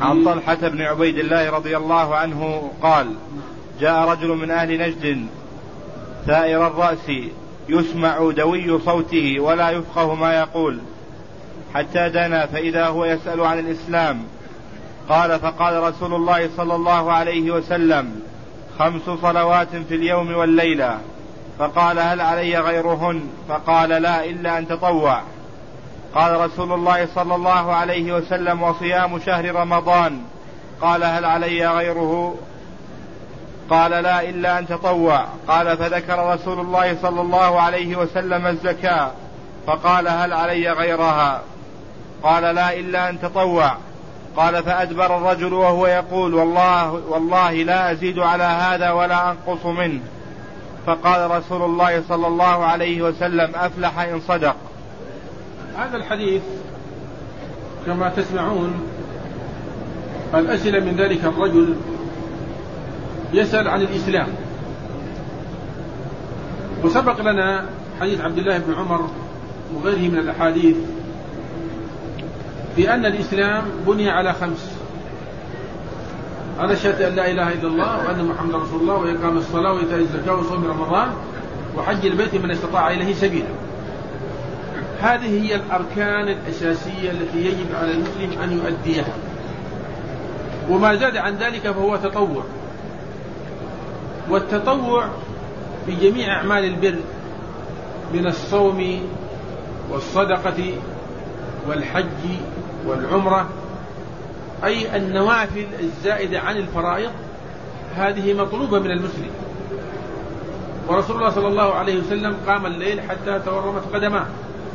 عن طلحة بن عبيد الله رضي الله عنه قال: جاء رجل من أهل نجد ثائر الرأس يسمع دوي صوته ولا يفقه ما يقول، حتى دنا فإذا هو يسأل عن الإسلام. قال: فقال رسول الله صلى الله عليه وسلم: 5 صلوات في اليوم والليلة. فقال: هل علي غيرهن؟ فقال: لا، إلا أن تطوع. قال رسول الله صلى الله عليه وسلم: وصيام شهر رمضان. قال: هل علي غيره؟ قال: لا، إلا أن تطوع. قال: فذكر رسول الله صلى الله عليه وسلم الزكاة. فقال: هل علي غيرها؟ قال: لا، إلا أن تطوع. قال: فأدبر الرجل وهو يقول: والله لا أزيد على هذا ولا أنقص منه. فقال رسول الله صلى الله عليه وسلم: أفلح إن صدق. هذا الحديث كما تسمعون الأسئلة من ذلك الرجل يسأل عن الإسلام. وسبق لنا حديث عبد الله بن عمر وغيره من الأحاديث بأن الإسلام بني على 5: على شهادة أن لا إله إلا الله وأن محمد رسول الله وإقام الصلاة وإيتاء الزكاة وصوم رمضان وحج البيت من استطاع إليه سبيلا. هذه هي الأركان الأساسية التي يجب على المسلم أن يؤديها، وما زاد عن ذلك فهو تطوع. والتطوع في جميع أعمال البر من الصوم والصدقة والحج والعمرة، أي النوافل الزائدة عن الفرائض، هذه مطلوبة من المسلم. ورسول الله صلى الله عليه وسلم قام الليل حتى تورمت قدماه.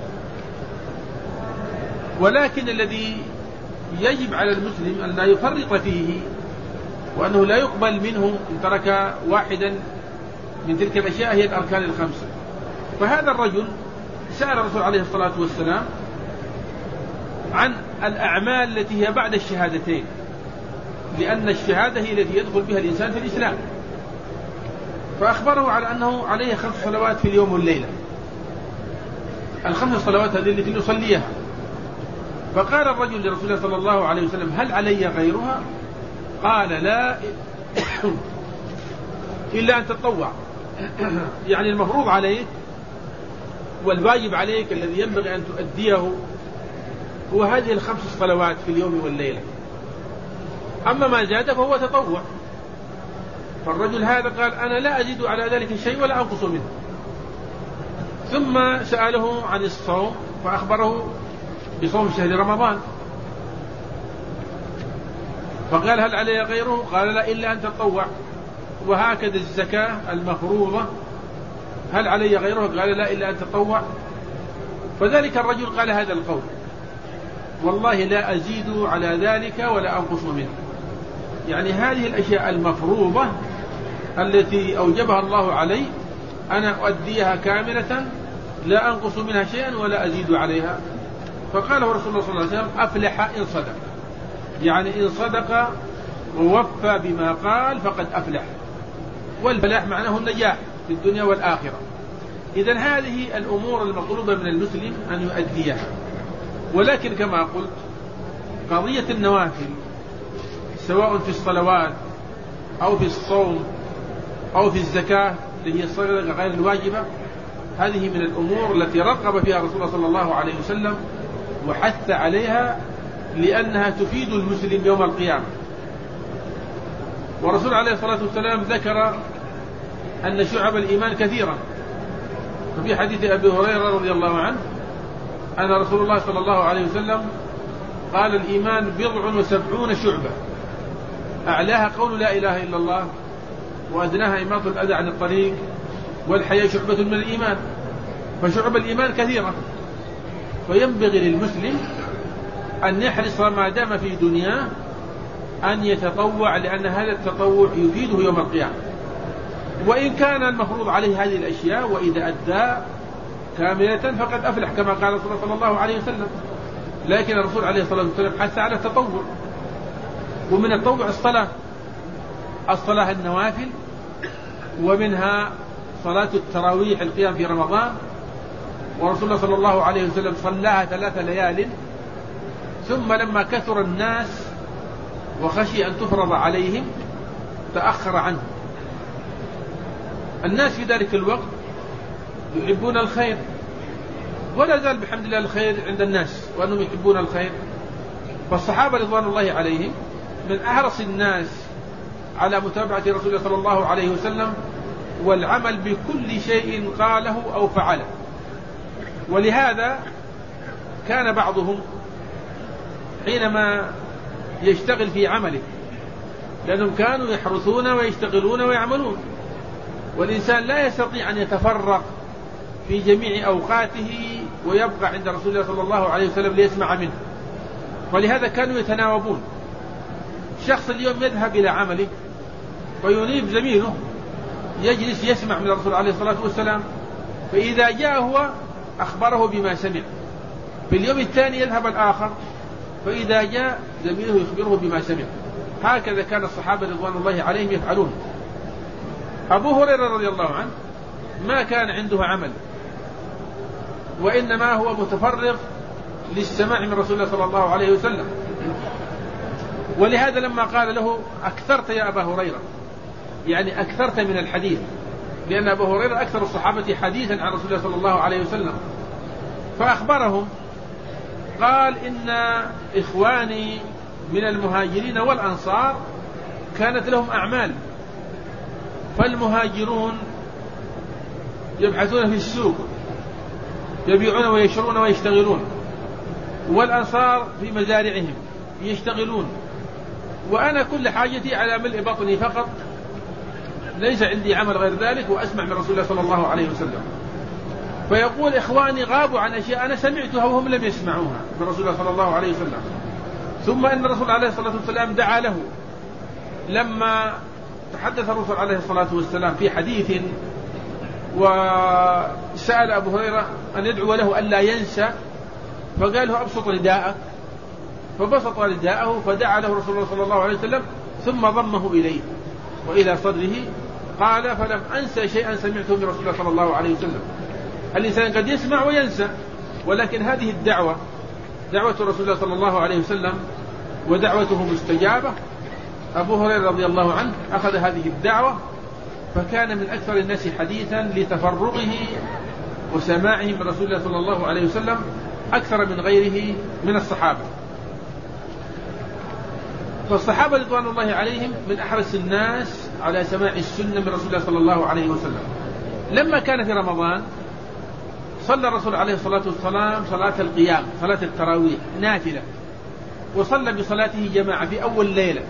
ولكن الذي يجب على المسلم أن لا يفرط فيه، وأنه لا يقبل منه إن ترك واحدا من تلك الأشياء، هي الأركان 5. فهذا الرجل سأل الرسول عليه الصلاة والسلام عن الأعمال التي هي بعد الشهادتين، لأن الشهادة هي التي يدخل بها الإنسان في الإسلام. فأخبره على أنه عليه 5 صلوات في اليوم والليلة، 5 صلوات هذه التي نصليها. فقال الرجل لرسول الله صلى الله عليه وسلم: هل علي غيرها؟ قال: لا، إلا أن تتطوع. يعني المفروض عليك والواجب عليك الذي ينبغي أن تؤديه هو هذه 5 صلوات في اليوم والليلة. أما ما زاد فهو تطوع. فالرجل هذا قال: أنا لا أزيد على ذلك شيء ولا أنقص منه. ثم سأله عن الصوم فأخبره بصوم شهر رمضان. فقال: هل علي غيره؟ قال: لا، إلا أن تطوع. وهكذا الزكاة المفروضة، هل علي غيره؟ قال: لا، إلا أن تطوع. فذلك الرجل قال هذا القول: والله لا أزيد على ذلك ولا أنقص منه. يعني هذه الأشياء المفروضة التي أوجبها الله علي أنا أؤديها كاملة، لا أنقص منها شيئا ولا أزيد عليها. فقاله رسول الله صلى الله عليه وسلم: أفلح إن صدق. يعني إن صدق ووفى بما قال فقد أفلح. والفلاح معناه النجاح في الدنيا والآخرة. إذن هذه الأمور المطلوبة من المسلم أن يؤديها. ولكن كما قلت، قضية النوافل سواء في الصلوات أو في الصوم أو في الزكاة اللي هي الصدقة غير الواجبة، هذه من الأمور التي رغب فيها رسول الله صلى الله عليه وسلم وحث عليها، لأنها تفيد المسلم يوم القيامة. ورسول عليه الصلاة والسلام ذكر أن شعب الإيمان كثيرا. ففي حديث أبي هريرة رضي الله عنه أن رسول الله صلى الله عليه وسلم قال: الإيمان 70 شعبة، أعلاها قول لا إله إلا الله، وأدناها إماطة الأذى عن الطريق، والحياء شعبة من الإيمان. فشعب الإيمان كثيرة، فينبغي للمسلم أن يحرص ما دام في دنياه أن يتطوع، لأن هذا التطوع يفيده يوم القيامة. وإن كان المفروض عليه هذه الأشياء وإذا أدى كاملة فقد أفلح، كما قال رسول الله صلى الله عليه وسلم. لكن الرسول عليه الصلاة والسلام حث على التطوع. ومن التطوع الصلاة النوافل، ومنها صلاة التراويح القيام في رمضان. ورسول الله صلى الله عليه وسلم صلاها 3 ليال، ثم لما كثر الناس وخشي أن تفرض عليهم تأخر عنه. الناس في ذلك الوقت يحبون الخير، ولا زال بحمد الله الخير عند الناس وأنهم يحبون الخير. فالصحابة رضوان الله عليهم من أحرص الناس على متابعة رسول الله صلى الله عليه وسلم والعمل بكل شيء قاله أو فعله. ولهذا كان بعضهم حينما يشتغل في عمله، لأنهم كانوا يحرثون ويشتغلون ويعملون، والإنسان لا يستطيع أن يتفرق في جميع أوقاته ويبقى عند رسول الله صلى الله عليه وسلم ليسمع منه. ولهذا كانوا يتناوبون. شخص اليوم يذهب إلى عمله فينيب زميله يجلس يسمع من الرسول عليه الصلاة والسلام، فإذا جاء هو أخبره بما سمع. في اليوم الثاني يذهب الآخر، فإذا جاء زميله يخبره بما سمع. هكذا كان الصحابة رضوان الله عليهم يفعلون. أبو هريرة رضي الله عنه ما كان عنده عمل، وإنما هو متفرغ للسماع من رسول الله صلى الله عليه وسلم. ولهذا لما قال له أكثرت يا أبا هريرة، يعني أكثرت من الحديث، لأن أبو هريرة أكثر الصحابة حديثا عن رسول الله صلى الله عليه وسلم. فأخبرهم قال إن إخواني من المهاجرين والأنصار كانت لهم أعمال، فالمهاجرون يبحثون في السوق يبيعون ويشرون ويشتغلون، والأنصار في مزارعهم يشتغلون، وأنا كل حاجتي على ملء بطني فقط، ليس عندي عمل غير ذلك، وأسمع من رسول الله صلى الله عليه وسلم. فيقول إخواني غابوا عن أشياء أنا سمعتها وهم لم يسمعوها من رسول الله صلى الله عليه وسلم. ثم أن الرسول عليه الصلاة والسلام دعا له لما تحدث الرسول عليه الصلاة والسلام في حديث، وسأل أبو هريرة أن يدعو له ألا ينسى، فقال له أبسط رداءك، فبسط رداءه فدعا له رسول الله صلى الله عليه وسلم، ثم ضمه إليه وإلى صدره. قال فلم أنسى شيئا سمعته من رسول الله صلى الله عليه وسلم. الإنسان قد يسمع وينسى، ولكن هذه الدعوة دعوة رسول الله صلى الله عليه وسلم ودعوته مستجابة. أبو هريرة رضي الله عنه أخذ هذه الدعوة، فكان من أكثر الناس حديثا لتفرغه وسماعه من رسول الله صلى الله عليه وسلم أكثر من غيره من الصحابة. فالصحابة رضوان الله عليهم من أحرص الناس على سماع السنة من رسول الله صلى الله عليه وسلم. لما كان في رمضان صلى الرسول عليه الصلاة والسلام صلاة القيام، صلاة التراويح نافلة، وصلى بصلاته جماعة في أول ليلة.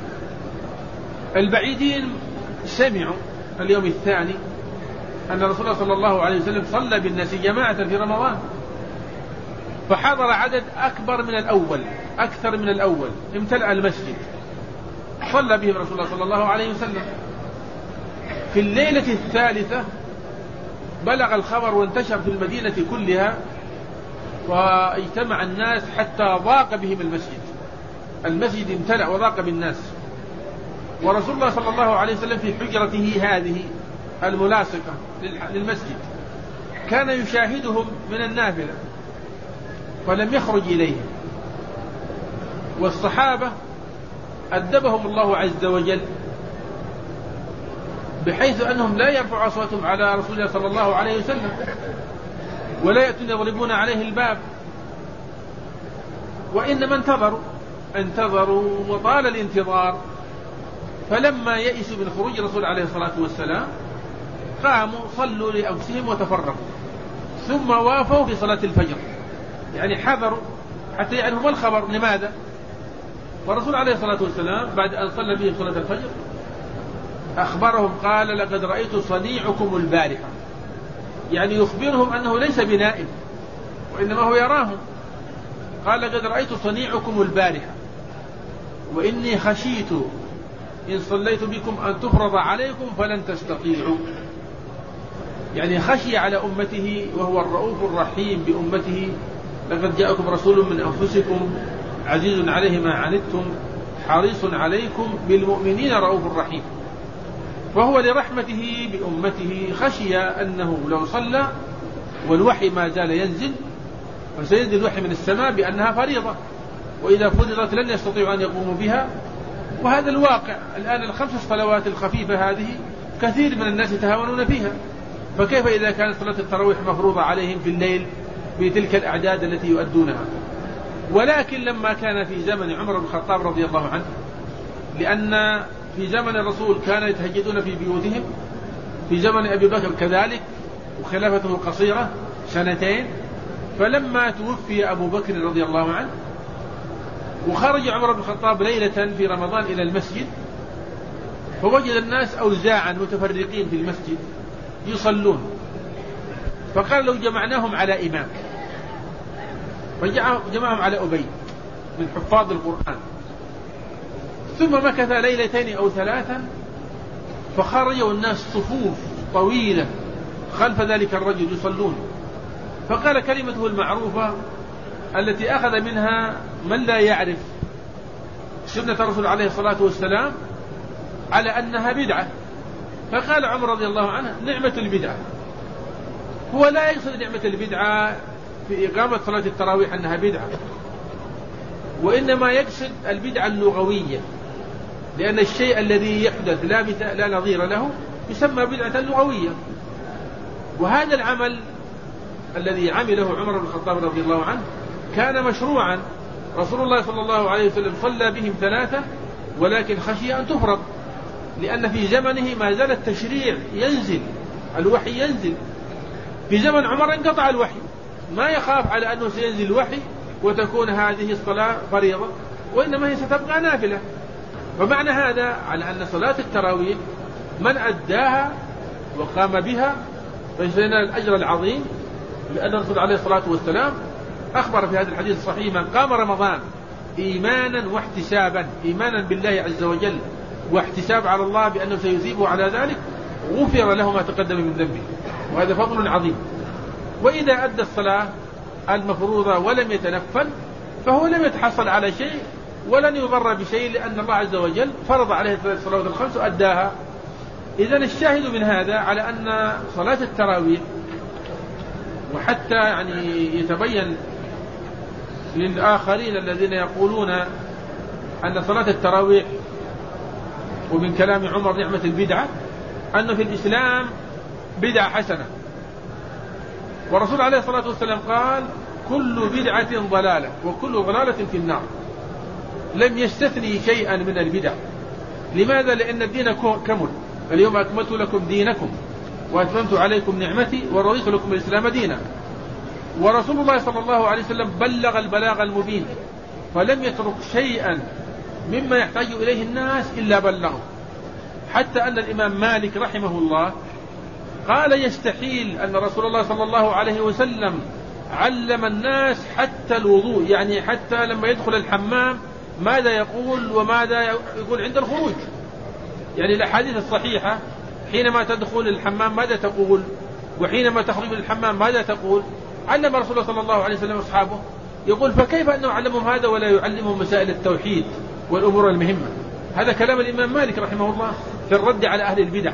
البعيدين سمعوا اليوم الثاني أن الرسول صلى الله عليه وسلم صلى بالناس جماعة في رمضان، فحضر عدد أكبر من الأول، أكثر من الأول، امتلأ المسجد، صلى بهم رسول الله صلى الله عليه وسلم. في الليلة الثالثة بلغ الخبر وانتشر في المدينة كلها، واجتمع الناس حتى ضاق بهم المسجد، المسجد امتلأ وضاق بالناس. ورسول الله صلى الله عليه وسلم في حجرته هذه الملاصقة للمسجد كان يشاهدهم من النافلة فلم يخرج إليهم. والصحابة أدبهم الله عز وجل بحيث أنهم لا يرفعوا أصواتهم على رسول الله صلى الله عليه وسلم، ولا يأتون يضربون عليه الباب، وإنما انتظروا وطال الانتظار. فلما يئسوا من خروج الرسول عليه الصلاة والسلام قاموا صلوا لأنفسهم وتفرقوا، ثم وافوا في صلاة الفجر، يعني حذروا حتى يعرفوا الخبر لماذا. والرسول عليه الصلاة والسلام بعد أن صلى بهم صلاة الفجر أخبرهم قال لقد رأيت صنيعكم البارحة، يعني يخبرهم أنه ليس بنائم وإنما هو يراهم. قال لقد رأيت صنيعكم البارحة وإني خشيت إن صليت بكم أن تفرض عليكم فلن تستطيعوا، يعني خشي على أمته وهو الرؤوف الرحيم بأمته. لقد جاءكم رسول من أنفسكم عزيز عليه ما عنتم حريص عليكم بالمؤمنين رؤوف رحيم. فهو لرحمته بأمته خشي أنه لو صلى والوحي ما زال ينزل، فسينزل الوحي من السماء بأنها فريضة، وإذا فرضت لن يستطيعوا أن يقوموا بها، وهذا الواقع الآن. الخمس صلوات الخفيفة هذه كثير من الناس يتهاونون فيها، فكيف إذا كانت صلاة التراويح مفروضة عليهم في الليل بتلك الأعداد التي يؤدونها؟ ولكن لما كان في زمن عمر بن الخطاب رضي الله عنه، لأن في زمن الرسول كانوا يتهجدون في بيوتهم، في زمن أبي بكر كذلك وخلافته قصيرة 2 فلما توفي أبو بكر رضي الله عنه وخرج عمر بن الخطاب ليلة في رمضان إلى المسجد، فوجد الناس أوزاعا متفرقين في المسجد يصلون، فقال لو جمعناهم على إمام، فجمعهم على أبي من حفاظ القرآن، ثم مكث 2 أو 3 فخرجوا الناس صفوف طويلة خلف ذلك الرجل يصلون، فقال كلمته المعروفة التي أخذ منها من لا يعرف سنة الرسول عليه الصلاة والسلام على أنها بدعة، فقال عمر رضي الله عنه نعمة البدعة. هو لا يقصد نعمة البدعة في إقامة صلاة التراويح أنها بدعة، وإنما يقصد البدعة اللغوية، لأن الشيء الذي يحدث لا نظير له يسمى بدعة لغوية. وهذا العمل الذي عمله عمر بن الخطاب رضي الله عنه كان مشروعا، رسول الله صلى الله عليه وسلم صلى بهم 3 ولكن خشي أن تفرض، لأن في زمنه ما زال التشريع ينزل، الوحي ينزل. في زمن عمر انقطع الوحي، ما يخاف على أنه سينزل الوحي وتكون هذه الصلاة فريضة، وإنما هي ستبقى نافلة. فمعنى هذا على أن صلاة التراويح من أداها وقام بها فسينال الأجر العظيم، لأن الرسول عليه الصلاة والسلام أخبر في هذا الحديث الصحيح من قام رمضان إيمانا واحتسابا، إيمانا بالله عز وجل واحتساب على الله بأنه سيثيبه على ذلك، غفر له ما تقدم من ذنبه، وهذا فضل عظيم. وإذا أدى الصلاة المفروضة ولم يتنفل فهو لم يتحصل على شيء ولن يضر بشيء، لأن الله عز وجل فرض عليه الصلوات الخمس وأداها. إذن الشاهد من هذا على أن صلاة التراويح، وحتى يعني يتبين للآخرين الذين يقولون أن صلاة التراويح ومن كلام عمر نعمة البدعة، أنه في الإسلام بدعة حسنة، والرسول عليه الصلاة والسلام قال كل بدعة ضلالة وكل ضلالة في النار، لم يستثني شيئا من البدع. لماذا؟ لأن الدين كمل، اليوم أكملت لكم دينكم وأتممت عليكم نعمتي ورضيت لكم الإسلام دينا. ورسول الله صلى الله عليه وسلم بلغ البلاغ المبين، فلم يترك شيئا مما يحتاج إليه الناس إلا بلغه، حتى أن الإمام مالك رحمه الله قال يستحيل أن رسول الله صلى الله عليه وسلم علم الناس حتى الوضوء، يعني حتى لما يدخل الحمام ماذا يقول وماذا يقول عند الخروج. يعني الأحاديث الصحيحة حينما تدخل الحمام ماذا تقول، وحينما تخرج من الحمام ماذا تقول، علم رسول الله صلى الله عليه وسلم أصحابه. يقول فكيف أنه علمهم هذا ولا يعلمهم مسائل التوحيد والأمور المهمة؟ هذا كلام الإمام مالك رحمه الله في الرد على أهل البدع.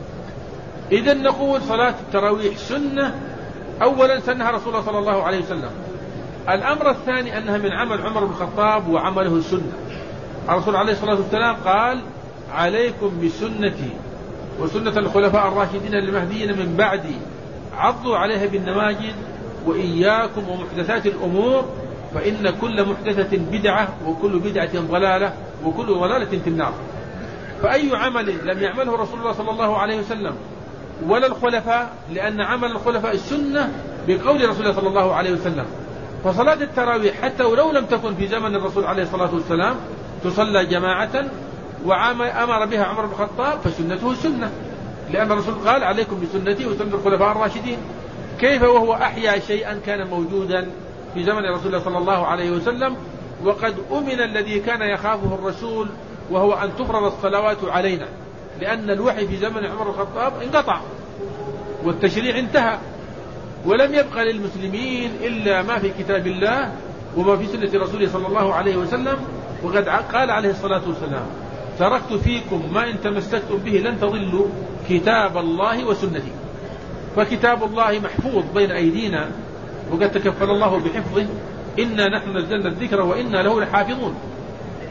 إذن نقول صلاة التراويح سنة، أولا سنها رسول الله صلى الله عليه وسلم. الأمر الثاني أنها من عمل عمر بن الخطاب وعمله السنة. الرسول عليه الصلاة والسلام قال عليكم بسنتي وسنة الخلفاء الراشدين المهديين من بعدي، عضوا عليها بالنواجذ وإياكم ومحدثات الأمور، فإن كل محدثة بدعة وكل بدعة ضلالة وكل ضلالة في النار. فأي عمل لم يعمله رسول الله صلى الله عليه وسلم ولا الخلفاء، لأن عمل الخلفاء السنة بقول رسول الله صلى الله عليه وسلم. فصلاة التراويح حتى ولو لم تكن في زمن الرسول عليه الصلاة والسلام تصلى جماعة وأمر بها عمر بن الخطاب، فسنته سنة، لأن الرسول قال عليكم بسنتي وسنة الخلفاء الراشدين. كيف وهو أحيا شيئا كان موجودا في زمن رسول الله صلى الله عليه وسلم، وقد أمن الذي كان يخافه الرسول وهو أن تفرض الصلوات علينا، لأن الوحي في زمن عمر بن الخطاب انقطع والتشريع انتهى، ولم يبقى للمسلمين إلا ما في كتاب الله وما في سنة رسوله صلى الله عليه وسلم. وقد قال عليه الصلاة والسلام تركت فيكم ما إن تمسكتم به لن تضلوا كتاب الله وسنتي. فكتاب الله محفوظ بين أيدينا وقد تكفل الله بحفظه، إنا نحن نزلنا الذكر وإنا له لحافظون.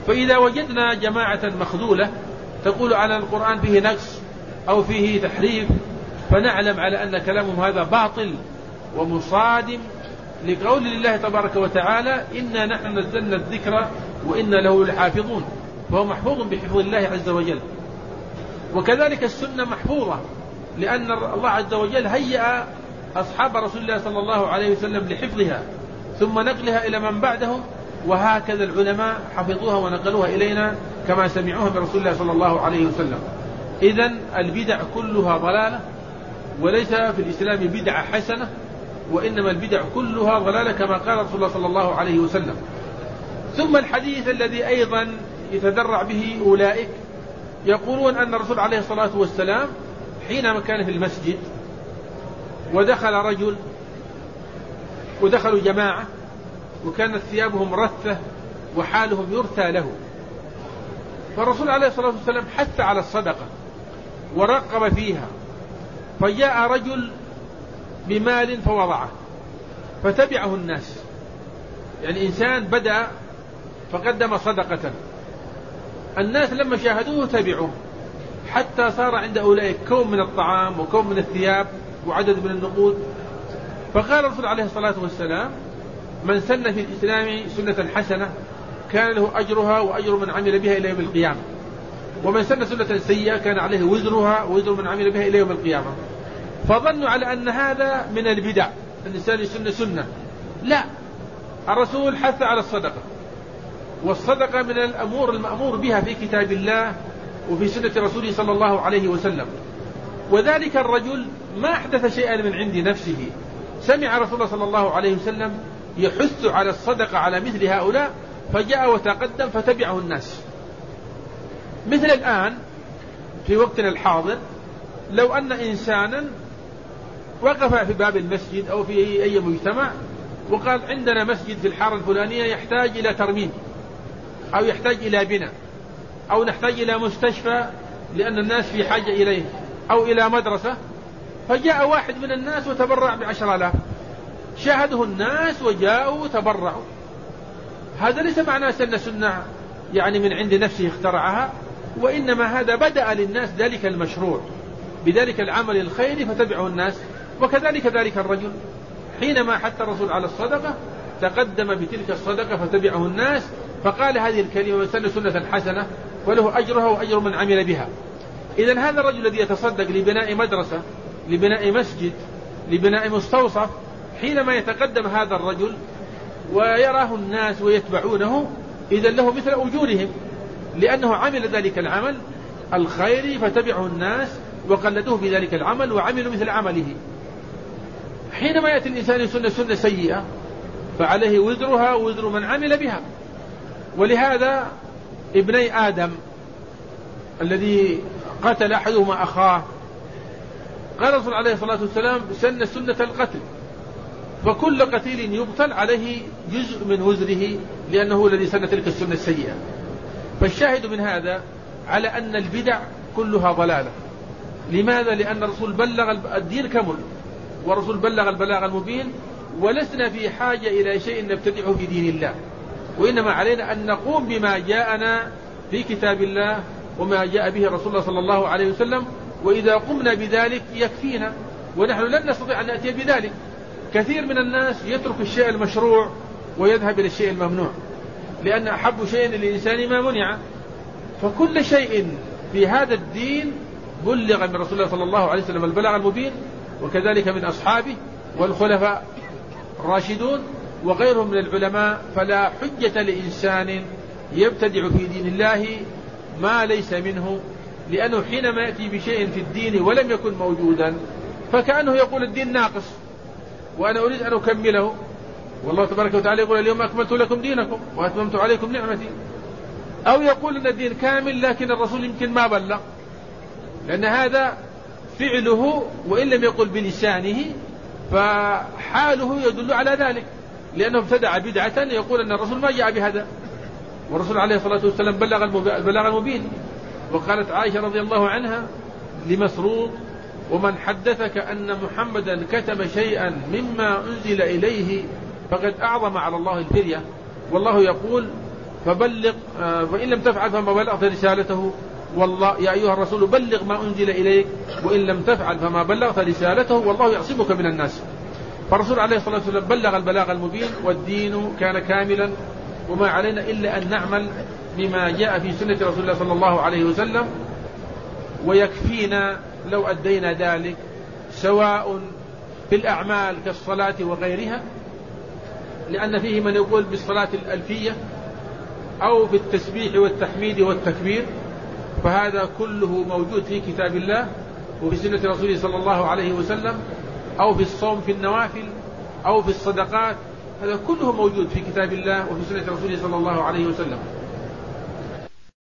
فإذا وجدنا جماعة مخذولة تقول على القرآن فيه نقص أو فيه تحريف، فنعلم على أن كلامهم هذا باطل ومصادم لقول الله تبارك وتعالى إنا نحن نزلنا الذكر وإنا له لحافظون، فهو محفوظ بحفظ الله عز وجل. وكذلك السنة محفوظة، لأن الله عز وجل هيأ أصحاب رسول الله صلى الله عليه وسلم لحفظها ثم نقلها إلى من بعدهم، وهكذا العلماء حفظوها ونقلوها إلينا كما سمعوها من رسول الله صلى الله عليه وسلم. إذن البدع كلها ضلالة، وليس في الإسلام بدعة حسنة، وإنما البدع كلها ضلالة كما قال رسول الله صلى الله عليه وسلم. ثم الحديث الذي أيضا يتدرع به أولئك يقولون أن الرسول عليه الصلاة والسلام حينما كان في المسجد ودخل رجل ودخلوا جماعة وكانت ثيابهم رثة وحالهم يرثى له، فالرسول عليه الصلاة والسلام حث على الصدقة ورقب فيها، فجاء رجل بمال فوضعه فتبعه الناس، يعني إنسان بدأ فقدم صدقة، الناس لما شاهدوه تبعوه حتى صار عند أولئك كوم من الطعام وكوم من الثياب وعدد من النقود. فقال الرسول عليه الصلاة والسلام من سن في الإسلام سنة حسنة كان له أجرها وأجر من عمل بها إلى يوم القيامة، ومن سن سنة سيئة كان عليه وزرها ووزر من عمل بها إلى يوم القيامة. فظنوا على أن هذا من البدع، الإنسان يسن سنة. لا، الرسول حث على الصدقة، والصدقة من الأمور المأمور بها في كتاب الله وفي سنة رسوله صلى الله عليه وسلم. وذلك الرجل ما أحدث شيئا من عند نفسه، سمع رسول الله صلى الله عليه وسلم يحث على الصدقة على مثل هؤلاء فجاء وتقدم فتبعه الناس. مثل الآن في وقتنا الحاضر لو أن إنسانا وقف في باب المسجد أو في أي مجتمع وقال عندنا مسجد في الحارة الفلانية يحتاج إلى ترميم أو يحتاج إلى بناء أو نحتاج إلى مستشفى لأن الناس في حاجة إليه أو إلى مدرسة، فجاء واحد من الناس وتبرع ب10,000، شاهده الناس وجاءوا وتبرعوا، هذا ليس معناه سن سنة يعني من عند نفسه اخترعها، وإنما هذا بدأ للناس ذلك المشروع بذلك العمل الخيري فتبعه الناس. وكذلك ذلك الرجل حينما حث الرسول على الصدقة تقدم بتلك الصدقة فتبعه الناس، فقال هذه الكلمة من سن سنة حسنة وله أجرها وأجر من عمل بها. إذن هذا الرجل الذي يتصدق لبناء مدرسة، لبناء مسجد، لبناء مستوصف، حينما يتقدم هذا الرجل ويراه الناس ويتبعونه إذن له مثل أجورهم، لأنه عمل ذلك العمل الخيري فتبعه الناس وقلدوه بذلك العمل وعملوا مثل عمله. حينما يأتي الإنسان يسن سنة سيئة فعليه وزرها ووزر من عمل بها. ولهذا ابني آدم الذي قتل أحدهما أخاه قال الرسول عليه الصلاة والسلام سن سنة القتل، فكل قتيل يقتل عليه جزء من وزره لأنه الذي سن تلك السنة السيئة. فالشاهد من هذا على أن البدع كلها ضلالة. لماذا؟ لأن الرسول بلغ الدين كمل، والرسول بلغ البلاغ المبين، ولسنا في حاجة إلى شيء نبتدعه في دين الله، وإنما علينا أن نقوم بما جاءنا في كتاب الله وما جاء به رسول الله صلى الله عليه وسلم، وإذا قمنا بذلك يكفينا، ونحن لن نستطيع أن نأتي بذلك. كثير من الناس يترك الشيء المشروع ويذهب إلى الشيء الممنوع، لأن أحب شيء للإنسان ما منع. فكل شيء في هذا الدين بلغ من رسول الله صلى الله عليه وسلم البلاغ المبين، وكذلك من أصحابه والخلفاء الراشدون وغيرهم من العلماء. فلا حجة لإنسان يبتدع في دين الله ما ليس منه، لأنه حينما يأتي بشيء في الدين ولم يكن موجودا فكأنه يقول الدين ناقص وأنا أريد أن أكمله، والله تبارك وتعالى يقول اليوم أكملت لكم دينكم وأتممت عليكم نعمتي. أو يقول أن الدين كامل لكن الرسول يمكن ما بلغ، لأن هذا فعله وإن لم يقل بلسانه فحاله يدل على ذلك، لأنه ابتدع بدعة يقول أن الرسول ما جاء بهذا، والرسول عليه الصلاة والسلام بلغ البلاغ المبين. وقالت عائشة رضي الله عنها لمسروق ومن حدثك أن محمدا كتم شيئا مما أنزل إليه فقد أعظم على الله الفرية، والله يقول فبلغ فإن لم تفعل فما بلغت رسالته والله يا أيها الرسول بلغ ما أنزل إليك وإن لم تفعل فما بلغت رسالته والله يعصمك من الناس. فالرسول عليه الصلاة والسلام بلغ البلاغ المبين والدين كان كاملا، وما علينا إلا أن نعمل بما جاء في سنة رسول الله صلى الله عليه وسلم، ويكفينا لو أدينا ذلك، سواء في الأعمال كالصلاة وغيرها، لأن فيه من يقول بالصلاة الألفية، أو في التسبيح والتحميد والتكبير، فهذا كله موجود في كتاب الله وفي سنة رسوله صلى الله عليه وسلم، أو في الصوم في النوافل أو في الصدقات، هذا كله موجود في كتاب الله وفي سنة رسوله صلى الله عليه وسلم.